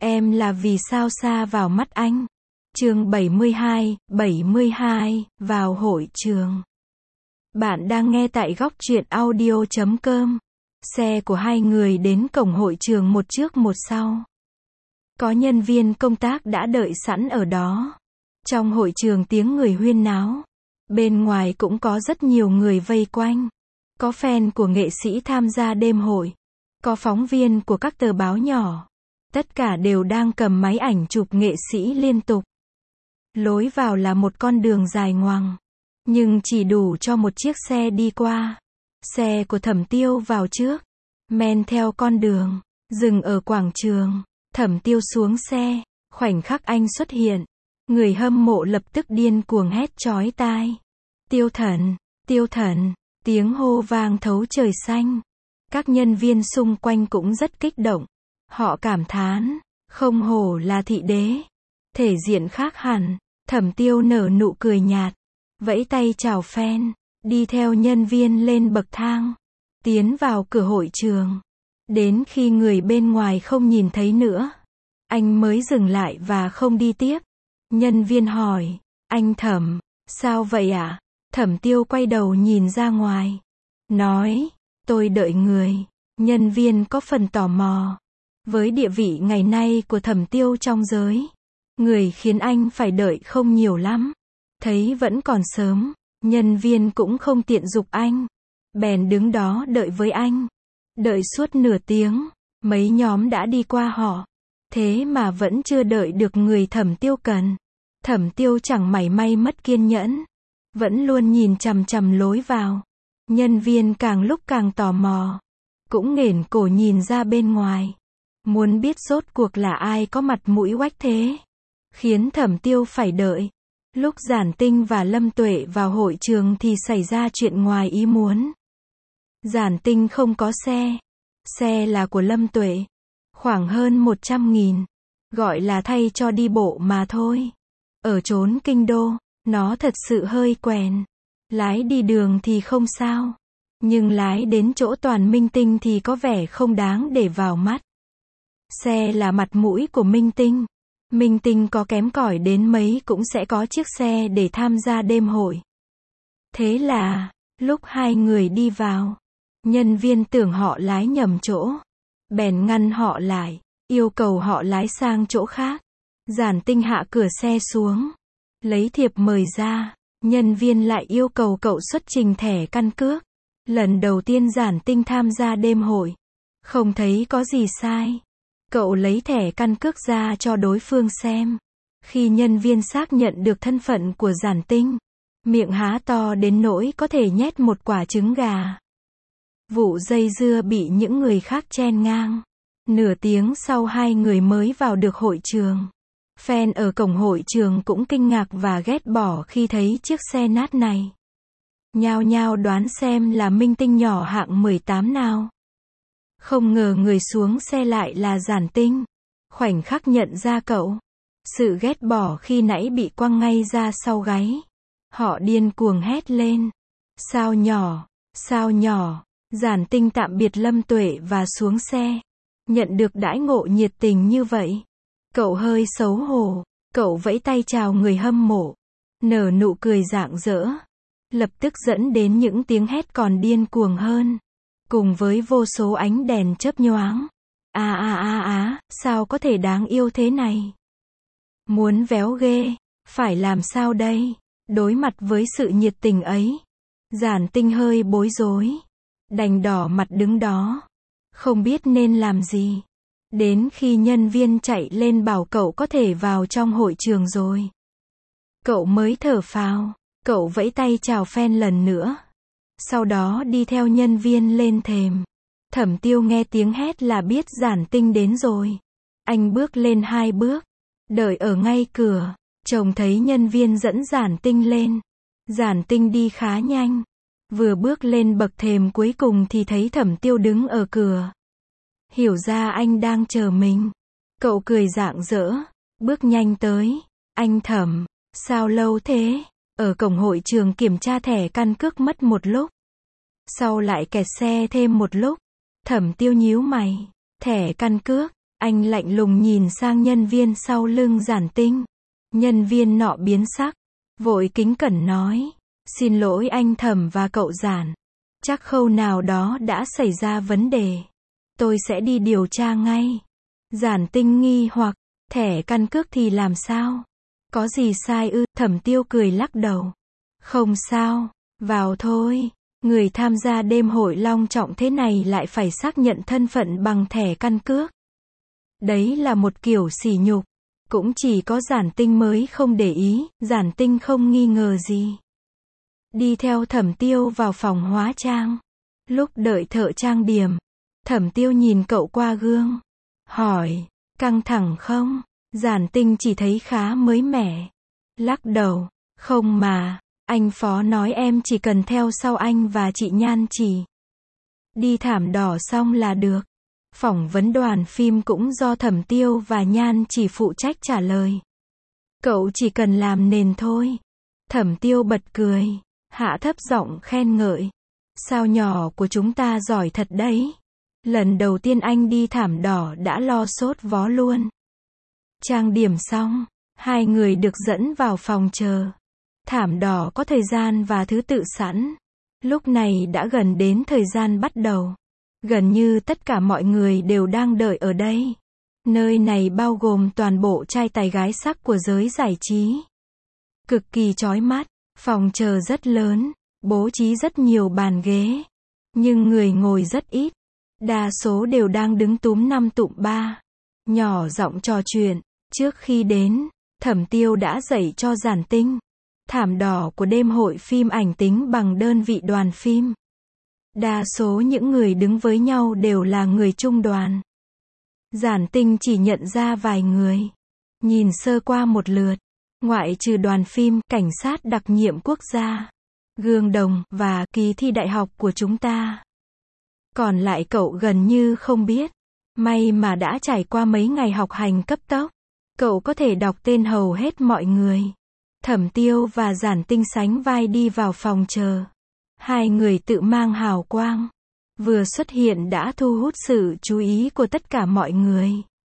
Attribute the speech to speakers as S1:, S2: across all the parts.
S1: Em là vì sao xa vào mắt anh. Chương 72, vào hội trường. Bạn đang nghe tại góc truyện audio.com. Xe của hai người đến cổng hội trường một trước một sau. Có nhân viên công tác đã đợi sẵn ở đó. Trong hội trường tiếng người huyên náo. Bên ngoài cũng có rất nhiều người vây quanh. Có fan của nghệ sĩ tham gia đêm hội. Có phóng viên của các tờ báo nhỏ. Tất cả đều đang cầm máy ảnh chụp nghệ sĩ liên tục. Lối vào là một con đường dài ngoằng, nhưng chỉ đủ cho một chiếc xe đi qua. Xe của Thẩm Tiêu vào trước, men theo con đường, dừng ở quảng trường. Thẩm Tiêu xuống xe, khoảnh khắc anh xuất hiện, người hâm mộ lập tức điên cuồng hét chói tai. Tiêu Thần, tiếng hô vang thấu trời xanh. Các nhân viên xung quanh cũng rất kích động. Họ cảm thán, không hổ là thị đế. Thể diện khác hẳn. Thẩm Tiêu nở nụ cười nhạt, vẫy tay chào fan, đi theo nhân viên lên bậc thang, tiến vào cửa hội trường. Đến khi người bên ngoài không nhìn thấy nữa, anh mới dừng lại và không đi tiếp. Nhân viên hỏi, anh Thẩm, sao vậy ạ? Thẩm Tiêu quay đầu nhìn ra ngoài, nói, tôi đợi người. Nhân viên có phần tò mò. Với địa vị ngày nay của Thẩm Tiêu trong giới, người khiến anh phải đợi không nhiều lắm. Thấy vẫn còn sớm, nhân viên cũng không tiện giục anh. Bèn đứng đó đợi với anh. Đợi suốt nửa tiếng, mấy nhóm đã đi qua họ. Thế mà vẫn chưa đợi được người Thẩm Tiêu cần. Thẩm Tiêu chẳng mảy may mất kiên nhẫn. Vẫn luôn nhìn chằm chằm lối vào. Nhân viên càng lúc càng tò mò. Cũng nghển cổ nhìn ra bên ngoài. Muốn biết rốt cuộc là ai có mặt mũi oách thế. Khiến Thẩm Tiêu phải đợi. Lúc Giản Tinh và Lâm Tuệ vào hội trường thì xảy ra chuyện ngoài ý muốn. Giản Tinh không có xe. Xe là của Lâm Tuệ. Khoảng hơn 100.000. Gọi là thay cho đi bộ mà thôi. Ở chốn kinh đô, nó thật sự hơi quèn. Lái đi đường thì không sao. Nhưng lái đến chỗ toàn minh tinh thì có vẻ không đáng để vào mắt. Xe là mặt mũi của minh tinh. Minh tinh có kém cỏi đến mấy cũng sẽ có chiếc xe để tham gia đêm hội. Thế là, lúc hai người đi vào, nhân viên tưởng họ lái nhầm chỗ. Bèn ngăn họ lại, yêu cầu họ lái sang chỗ khác. Giản Tinh hạ cửa xe xuống, lấy thiệp mời ra. Nhân viên lại yêu cầu cậu xuất trình thẻ căn cước. Lần đầu tiên Giản Tinh tham gia đêm hội, không thấy có gì sai. Cậu lấy thẻ căn cước ra cho đối phương xem. Khi nhân viên xác nhận được thân phận của Giản Tinh, miệng há to đến nỗi có thể nhét một quả trứng gà. Vụ dây dưa bị những người khác chen ngang. Nửa tiếng sau hai người mới vào được hội trường. Fan ở cổng hội trường cũng kinh ngạc và ghét bỏ khi thấy chiếc xe nát này. Nhao nhao đoán xem là minh tinh nhỏ hạng 18 nào. Không ngờ người xuống xe lại là Giản Tinh. Khoảnh khắc nhận ra cậu. Sự ghét bỏ khi nãy bị quăng ngay ra sau gáy. Họ điên cuồng hét lên. Sao nhỏ. Giản Tinh tạm biệt Lâm Tuệ và xuống xe. Nhận được đãi ngộ nhiệt tình như vậy, cậu hơi xấu hổ. Cậu vẫy tay chào người hâm mộ, nở nụ cười rạng rỡ. Lập tức dẫn đến những tiếng hét còn điên cuồng hơn. Cùng với vô số ánh đèn chớp nhoáng. Sao có thể đáng yêu thế này? Muốn véo ghê, phải làm sao đây? Đối mặt với sự nhiệt tình ấy, Giản Tinh hơi bối rối. Đành đỏ mặt đứng đó, không biết nên làm gì. Đến khi nhân viên chạy lên bảo cậu có thể vào trong hội trường rồi, cậu mới thở phào. Cậu vẫy tay chào fan lần nữa. Sau đó đi theo nhân viên lên thềm. Thẩm Tiêu nghe tiếng hét là biết Giản Tinh đến rồi. Anh bước lên 2 bước. Đợi ở ngay cửa. Trông thấy nhân viên dẫn Giản Tinh lên. Giản Tinh đi khá nhanh. Vừa bước lên bậc thềm cuối cùng thì thấy Thẩm Tiêu đứng ở cửa. Hiểu ra anh đang chờ mình. Cậu cười rạng rỡ. Bước nhanh tới. Anh Thẩm, sao lâu thế? Ở cổng hội trường kiểm tra thẻ căn cước mất một lúc. Sau lại kẹt xe thêm một lúc. Thẩm Tiêu nhíu mày. Thẻ căn cước, Anh lạnh lùng nhìn sang nhân viên sau lưng Giản Tinh. Nhân viên nọ biến sắc, vội kính cẩn nói, xin lỗi anh Thẩm và cậu Giản. Chắc khâu nào đó đã xảy ra vấn đề. Tôi sẽ đi điều tra ngay. Giản Tinh nghi hoặc, thẻ căn cước thì làm sao? Có gì sai ư? Thẩm Tiêu cười lắc đầu. Không sao, vào thôi. Người tham gia đêm hội long trọng thế này lại phải xác nhận thân phận bằng thẻ căn cước. Đấy là một kiểu sỉ nhục. Cũng chỉ có Giản Tinh mới không để ý, Giản Tinh không nghi ngờ gì. Đi theo Thẩm Tiêu vào phòng hóa trang. Lúc đợi thợ trang điểm, Thẩm Tiêu nhìn cậu qua gương. Hỏi, căng thẳng không? Giản Tinh chỉ thấy khá mới mẻ. Lắc đầu, không mà, anh Phó nói em chỉ cần theo sau anh và chị Nhan Chỉ. Đi thảm đỏ xong là được. Phỏng vấn đoàn phim cũng do Thẩm Tiêu và Nhan Chỉ phụ trách trả lời. Cậu chỉ cần làm nền thôi. Thẩm Tiêu bật cười, hạ thấp giọng khen ngợi. Sao nhỏ của chúng ta giỏi thật đấy. Lần đầu tiên anh đi thảm đỏ đã lo sốt vó luôn. Trang điểm xong, hai người được dẫn vào phòng chờ. Thảm đỏ có thời gian và thứ tự sẵn. Lúc này đã gần đến thời gian bắt đầu. Gần như tất cả mọi người đều đang đợi ở đây. Nơi này bao gồm toàn bộ trai tài gái sắc của giới giải trí. Cực kỳ chói mắt, phòng chờ rất lớn, bố trí rất nhiều bàn ghế. Nhưng người ngồi rất ít. Đa số đều đang đứng túm năm tụm ba. Nhỏ giọng trò chuyện. Trước khi đến, Thẩm Tiêu đã dạy cho Giản Tinh. Thảm đỏ của đêm hội phim ảnh tính bằng đơn vị đoàn phim. Đa số những người đứng với nhau đều là người trung đoàn. Giản Tinh chỉ nhận ra vài người. Nhìn sơ qua một lượt, ngoại trừ đoàn phim, cảnh sát đặc nhiệm quốc gia, Gương Đồng, và kỳ thi đại học của chúng ta. Còn lại cậu gần như không biết. May mà đã trải qua mấy ngày học hành cấp tốc. Cậu có thể đọc tên hầu hết mọi người. Thẩm Tiêu và Giản Tinh sánh vai đi vào phòng chờ. Hai người tự mang hào quang. Vừa xuất hiện đã thu hút sự chú ý của tất cả mọi người.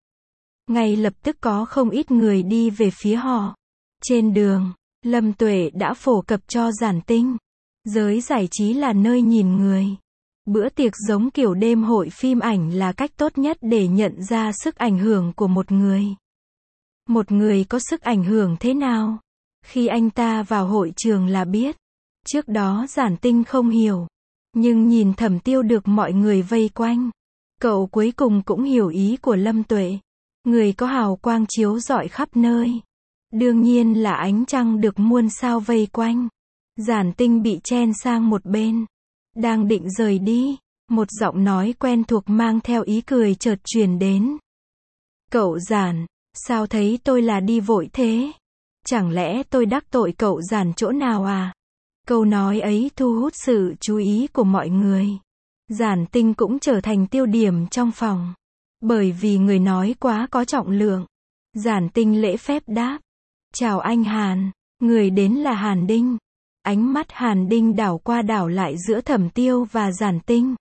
S1: Ngay lập tức có không ít người đi về phía họ. Trên đường, Lâm Tuệ đã phổ cập cho Giản Tinh. Giới giải trí là nơi nhìn người. Bữa tiệc giống kiểu đêm hội phim ảnh là cách tốt nhất để nhận ra sức ảnh hưởng của một người. Một người có sức ảnh hưởng thế nào? Khi anh ta vào hội trường là biết. Trước đó Giản Tinh không hiểu. Nhưng nhìn Thẩm Tiêu được mọi người vây quanh. Cậu cuối cùng cũng hiểu ý của Lâm Tuệ. Người có hào quang chiếu rọi khắp nơi. Đương nhiên là ánh trăng được muôn sao vây quanh. Giản Tinh bị chen sang một bên. Đang định rời đi. Một giọng nói quen thuộc mang theo ý cười chợt truyền đến. Cậu Giản, sao thấy tôi là đi vội thế? Chẳng lẽ tôi đắc tội cậu Giản chỗ nào à? Câu nói ấy thu hút sự chú ý của mọi người. Giản Tinh cũng trở thành tiêu điểm trong phòng. Bởi vì người nói quá có trọng lượng. Giản Tinh lễ phép đáp. Chào anh Hàn. Người đến là Hàn Đinh. Ánh mắt Hàn Đinh đảo qua đảo lại giữa Thẩm Tiêu và Giản Tinh.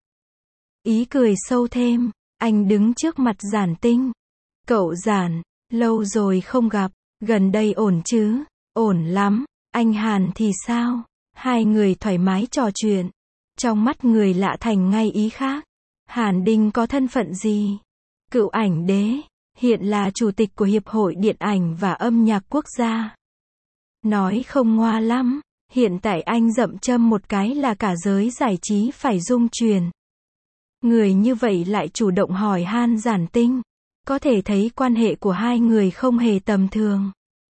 S1: Ý cười sâu thêm. Anh đứng trước mặt Giản Tinh. Cậu Giản, lâu rồi không gặp. Gần đây ổn chứ? Ổn lắm. Anh Hàn thì sao? Hai người thoải mái trò chuyện. Trong mắt người lạ thành ngay ý khác. Hàn Đinh có thân phận gì? Cựu ảnh đế. Hiện là chủ tịch của Hiệp hội Điện ảnh và Âm nhạc Quốc gia. Nói không ngoa lắm. Hiện tại anh dậm châm một cái là cả giới giải trí phải rung chuyển. Người như vậy lại chủ động hỏi han Giản Tinh. Có thể thấy quan hệ của hai người không hề tầm thường.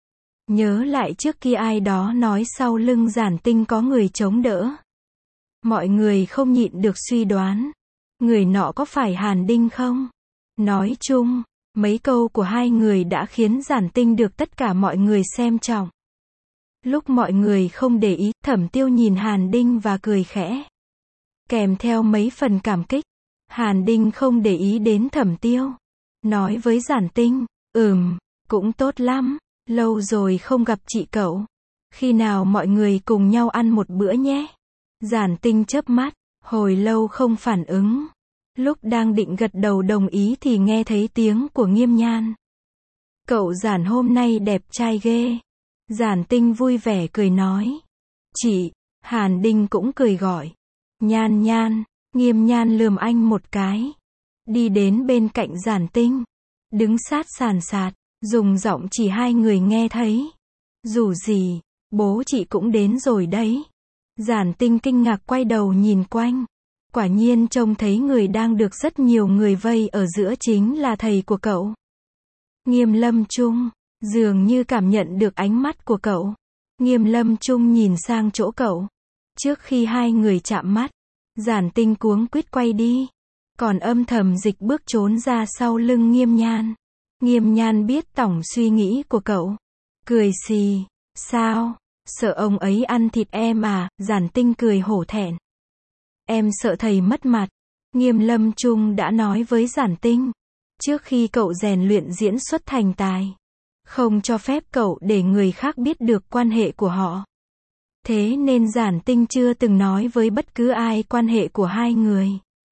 S1: Nhớ lại trước kia ai đó nói sau lưng Giản Tinh có người chống đỡ. Mọi người không nhịn được suy đoán. Người nọ có phải Hàn Đinh không? Nói chung, mấy câu của hai người đã khiến Giản Tinh được tất cả mọi người xem trọng. Lúc mọi người không để ý, Thẩm Tiêu nhìn Hàn Đinh và cười khẽ. Kèm theo mấy phần cảm kích. Hàn Đinh không để ý đến Thẩm Tiêu. Nói với Giản Tinh, cũng tốt lắm. Lâu rồi không gặp chị cậu. Khi nào mọi người cùng nhau ăn một bữa nhé? Giản Tinh chớp mắt, hồi lâu không phản ứng. Lúc đang định gật đầu đồng ý thì nghe thấy tiếng của Nghiêm Nhan. Cậu Giản hôm nay đẹp trai ghê. Giản Tinh vui vẻ cười nói. Chị, Hàn Đinh cũng cười gọi. Nhan Nhan, Nghiêm Nhan lườm anh một cái. Đi đến bên cạnh Giản Tinh. Đứng sát sàn sạt, dùng giọng chỉ hai người nghe thấy. Dù gì, bố chị cũng đến rồi đấy. Giản Tinh kinh ngạc quay đầu nhìn quanh. Quả nhiên trông thấy người đang được rất nhiều người vây ở giữa chính là thầy của cậu. Nghiêm Lâm Trung, dường như cảm nhận được ánh mắt của cậu. Nghiêm Lâm Trung nhìn sang chỗ cậu. Trước khi hai người chạm mắt, Giản Tinh cuống quýt quay đi. Còn âm thầm dịch bước trốn ra sau lưng Nghiêm Nhan. Nghiêm Nhan biết tổng suy nghĩ của cậu. Cười xì, sao, sợ ông ấy ăn thịt em à, Giản Tinh cười hổ thẹn. Em sợ thầy mất mặt. Nghiêm Lâm Trung đã nói với Giản Tinh. Trước khi cậu rèn luyện diễn xuất thành tài. Không cho phép cậu để người khác biết được quan hệ của họ. Thế nên Giản Tinh chưa từng nói với bất cứ ai quan hệ của hai người.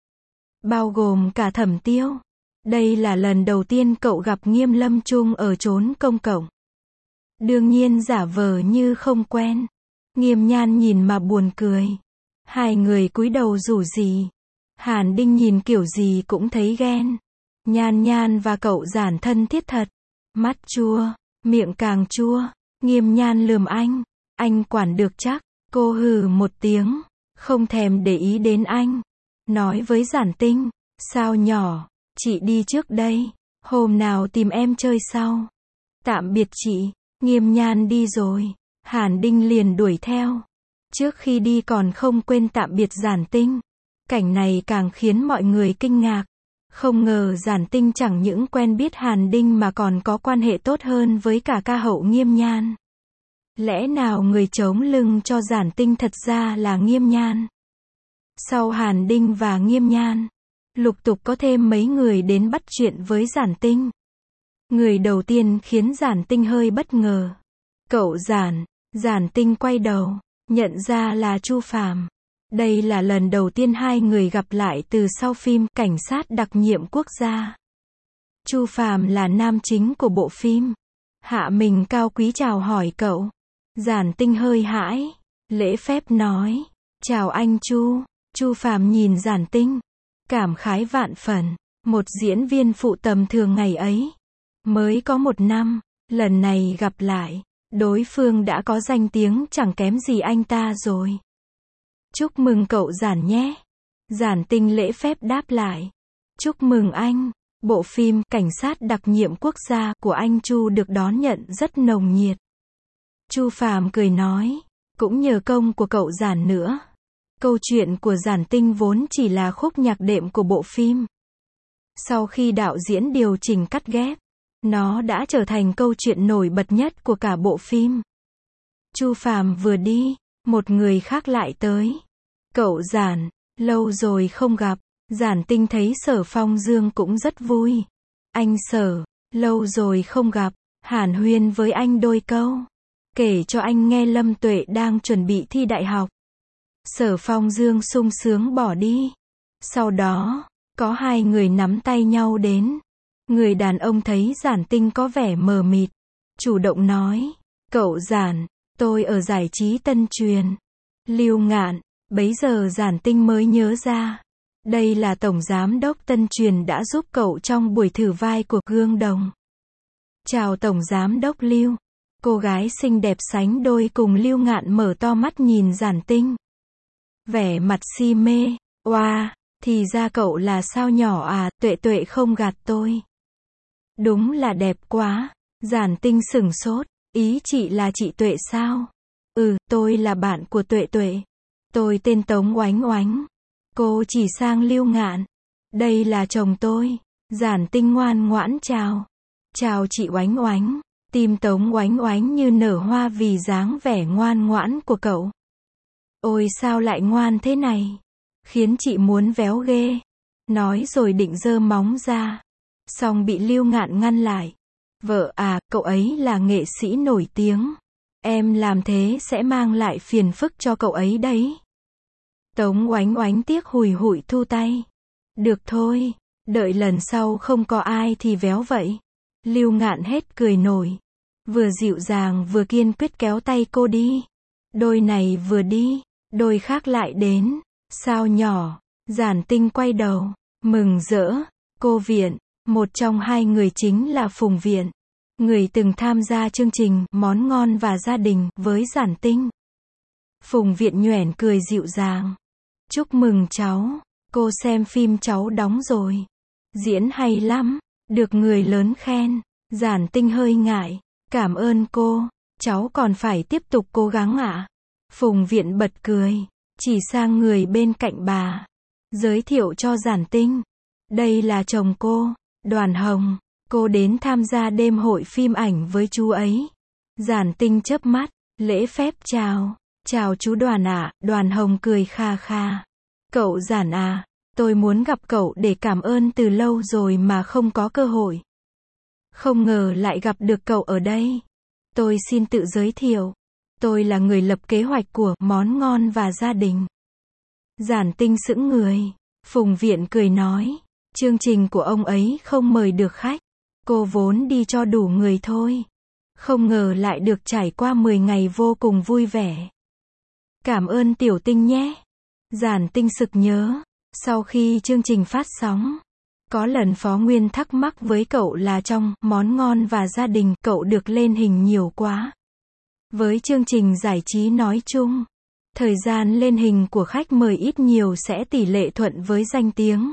S1: Bao gồm cả Thẩm Tiêu. Đây là lần đầu tiên cậu gặp Nghiêm Lâm Trung ở chốn công cộng. Đương nhiên giả vờ như không quen. Nghiêm Nhan nhìn mà buồn cười. Hai người cúi đầu rủ rỉ. Hàn Đinh nhìn kiểu gì cũng thấy ghen. Nhan Nhan và cậu Giản thân thiết thật. Mắt chua, miệng càng chua. Nghiêm Nhan lườm anh quản được chắc. Cô hừ một tiếng, không thèm để ý đến anh. Nói với Giản Tinh, sao nhỏ, chị đi trước đây, hôm nào tìm em chơi sau. Tạm biệt chị. Nghiêm Nhan đi rồi, Hàn Đinh liền đuổi theo. Trước khi đi còn không quên tạm biệt Giản Tinh. Cảnh này càng khiến mọi người kinh ngạc. Không ngờ Giản Tinh chẳng những quen biết Hàn Đinh mà còn có quan hệ tốt hơn với cả ca hậu Nghiêm Nhan. Lẽ nào người chống lưng cho Giản Tinh thật ra là Nghiêm Nhan? Sau Hàn Đinh và Nghiêm Nhan, lục tục có thêm mấy người đến bắt chuyện với Giản Tinh. Người đầu tiên khiến Giản Tinh hơi bất ngờ. Cậu Giản. Giản Tinh quay đầu, nhận ra là Chu Phàm. Đây là lần đầu tiên hai người gặp lại từ sau phim Cảnh sát đặc nhiệm quốc gia. Chu Phàm là nam chính của bộ phim. Hạ mình cao quý chào hỏi cậu. Giản Tinh hơi hãi, lễ phép nói, chào anh Chu. Chu Phàm nhìn Giản Tinh, cảm khái vạn phần. Một diễn viên phụ tầm thường ngày ấy, mới có 1 năm, lần này gặp lại, đối phương đã có danh tiếng chẳng kém gì anh ta rồi. Chúc mừng cậu Giản nhé. Giản Tinh lễ phép đáp lại. Chúc mừng anh. Bộ phim Cảnh sát đặc nhiệm quốc gia của anh Chu được đón nhận rất nồng nhiệt. Chu Phàm cười nói, cũng nhờ công của cậu Giản nữa. Câu chuyện của Giản Tinh vốn chỉ là khúc nhạc đệm của bộ phim. Sau khi đạo diễn điều chỉnh cắt ghép, nó đã trở thành câu chuyện nổi bật nhất của cả bộ phim. Chu Phàm vừa đi, một người khác lại tới. Cậu Giản, lâu rồi không gặp. Giản Tinh thấy Sở Phong Dương cũng rất vui. Anh Sở, lâu rồi không gặp, hàn huyên với anh đôi câu. Kể cho anh nghe Lâm Tuệ đang chuẩn bị thi đại học. Sở Phong Dương sung sướng bỏ đi. Sau đó, có hai người nắm tay nhau đến. Người đàn ông thấy Giản Tinh có vẻ mờ mịt, chủ động nói, cậu Giản, tôi ở giải trí Tân Truyền. Lưu Ngạn, bấy giờ Giản Tinh mới nhớ ra. Đây là Tổng Giám đốc Tân Truyền đã giúp cậu trong buổi thử vai của Gương Đồng. Chào Tổng Giám đốc Lưu. Cô gái xinh đẹp sánh đôi cùng Lưu Ngạn mở to mắt nhìn Giản Tinh. Vẻ mặt si mê, oa, thì ra cậu là sao nhỏ à, Tuệ Tuệ không gạt tôi. Đúng là đẹp quá. Giản Tinh sửng sốt, ý chị là chị Tuệ sao? Ừ, tôi là bạn của Tuệ Tuệ. Tôi tên Tống Oánh Oánh. Cô chỉ sang Lưu Ngạn. Đây là chồng tôi. Giản Tinh ngoan ngoãn chào. Chào chị Oánh Oánh. Tim Tống Oánh Oánh như nở hoa vì dáng vẻ ngoan ngoãn của cậu. Ôi sao lại ngoan thế này? Khiến chị muốn véo ghê. Nói rồi định giơ móng ra. Xong bị Lưu Ngạn ngăn lại. Vợ à, cậu ấy là nghệ sĩ nổi tiếng. Em làm thế sẽ mang lại phiền phức cho cậu ấy đấy. Tống Oánh Oánh tiếc hùi hụi thu tay. Được thôi, đợi lần sau không có ai thì véo vậy. Lưu Ngạn hết cười nổi. Vừa dịu dàng vừa kiên quyết kéo tay cô đi. Đôi này vừa đi, đôi khác lại đến. Sao nhỏ, Giản Tinh quay đầu, mừng rỡ. Cô Viện, một trong hai người chính là Phùng Viện. Người từng tham gia chương trình Món Ngon và Gia Đình với Giản Tinh. Phùng Viện nhoẻn cười dịu dàng. Chúc mừng cháu, cô xem phim cháu đóng rồi. Diễn hay lắm, được người lớn khen. Giản Tinh hơi ngại. Cảm ơn cô, cháu còn phải tiếp tục cố gắng ạ. Phùng Viện bật cười, chỉ sang người bên cạnh bà. Giới thiệu cho Giản Tinh. Đây là chồng cô, Đoàn Hồng. Cô đến tham gia đêm hội phim ảnh với chú ấy. Giản Tinh chớp mắt, lễ phép chào. Chào chú Đoàn ạ. Đoàn Hồng cười kha kha. Cậu Giản à, tôi muốn gặp cậu để cảm ơn từ lâu rồi mà không có cơ hội. Không ngờ lại gặp được cậu ở đây. Tôi xin tự giới thiệu. Tôi là người lập kế hoạch của Món Ngon và Gia Đình. Giản Tinh sững người. Phùng Viện cười nói. Chương trình của ông ấy không mời được khách. Cô vốn đi cho đủ người thôi. Không ngờ lại được trải qua 10 ngày vô cùng vui vẻ. Cảm ơn Tiểu Tinh nhé. Giản Tinh sực nhớ. Sau khi chương trình phát sóng, có lần Phó Nguyên thắc mắc với cậu là trong Món Ngon và Gia Đình cậu được lên hình nhiều quá. Với chương trình giải trí nói chung, thời gian lên hình của khách mời ít nhiều sẽ tỷ lệ thuận với danh tiếng.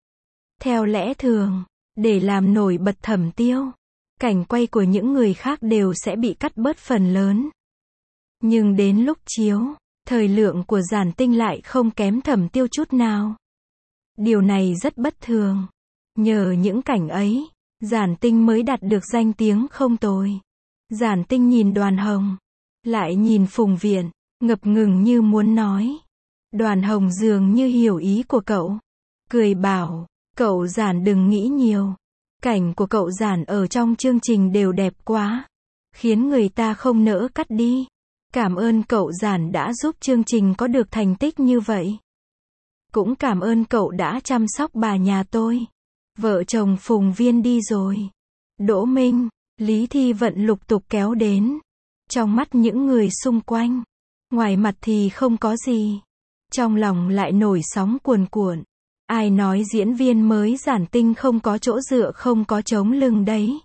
S1: Theo lẽ thường, để làm nổi bật Thẩm Tiêu, cảnh quay của những người khác đều sẽ bị cắt bớt phần lớn. Nhưng đến lúc chiếu, thời lượng của Giản Tinh lại không kém Thẩm Tiêu chút nào. Điều này rất bất thường. Nhờ những cảnh ấy, Giản Tinh mới đạt được danh tiếng không tồi. Giản Tinh nhìn Đoàn Hồng, lại nhìn Phùng Viện, ngập ngừng như muốn nói. Đoàn Hồng dường như hiểu ý của cậu, cười bảo, cậu Giản đừng nghĩ nhiều. Cảnh của cậu Giản ở trong chương trình đều đẹp quá, khiến người ta không nỡ cắt đi. Cảm ơn cậu Giản đã giúp chương trình có được thành tích như vậy. Cũng cảm ơn cậu đã chăm sóc bà nhà tôi. Vợ chồng Phùng Viên đi rồi. Đỗ Minh, Lý Thi Vận lục tục kéo đến. Trong mắt những người xung quanh, ngoài mặt thì không có gì, trong lòng lại nổi sóng cuồn cuộn. Ai nói diễn viên mới Giản Tinh không có chỗ dựa không có chống lưng đấy.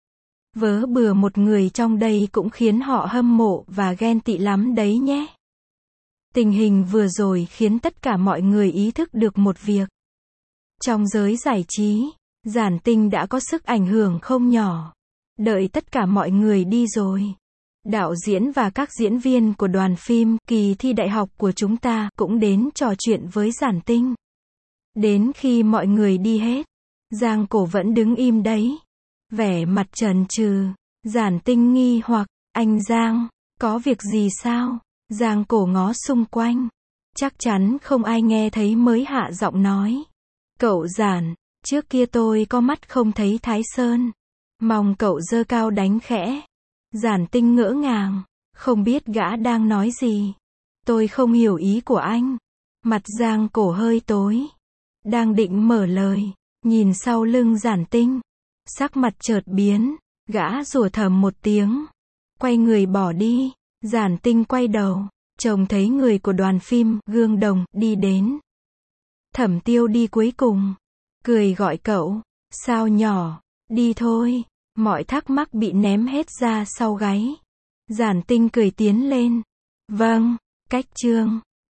S1: Vớ bừa một người trong đây cũng khiến họ hâm mộ và ghen tị lắm đấy nhé. Tình hình vừa rồi khiến tất cả mọi người ý thức được một việc. Trong giới giải trí, Giản Tinh đã có sức ảnh hưởng không nhỏ. Đợi tất cả mọi người đi rồi, đạo diễn và các diễn viên của đoàn phim kỳ thi đại học của chúng ta cũng đến trò chuyện với Giản Tinh. Đến khi mọi người đi hết, Giang Cổ vẫn đứng im đấy, vẻ mặt chần chừ. Giản Tinh nghi hoặc, anh Giang, có việc gì sao? Giang Cổ ngó xung quanh, chắc chắn không ai nghe thấy mới hạ giọng nói. Cậu Giản, trước kia tôi có mắt không thấy Thái Sơn. Mong cậu giơ cao đánh khẽ. Giản Tinh ngỡ ngàng, không biết gã đang nói gì. Tôi không hiểu ý của anh. Mặt Giang Cổ hơi tối. Đang định mở lời, nhìn sau lưng Giản Tinh. Sắc mặt chợt biến, gã rủa thầm một tiếng. Quay người bỏ đi. Giản Tinh quay đầu, trông thấy người của đoàn phim Gương Đồng đi đến. Thẩm Tiêu đi cuối cùng, cười gọi cậu. Sao nhỏ, đi thôi. Mọi thắc mắc bị ném hết ra sau gáy. Giản Tinh cười tiến lên. Vâng, cách chương.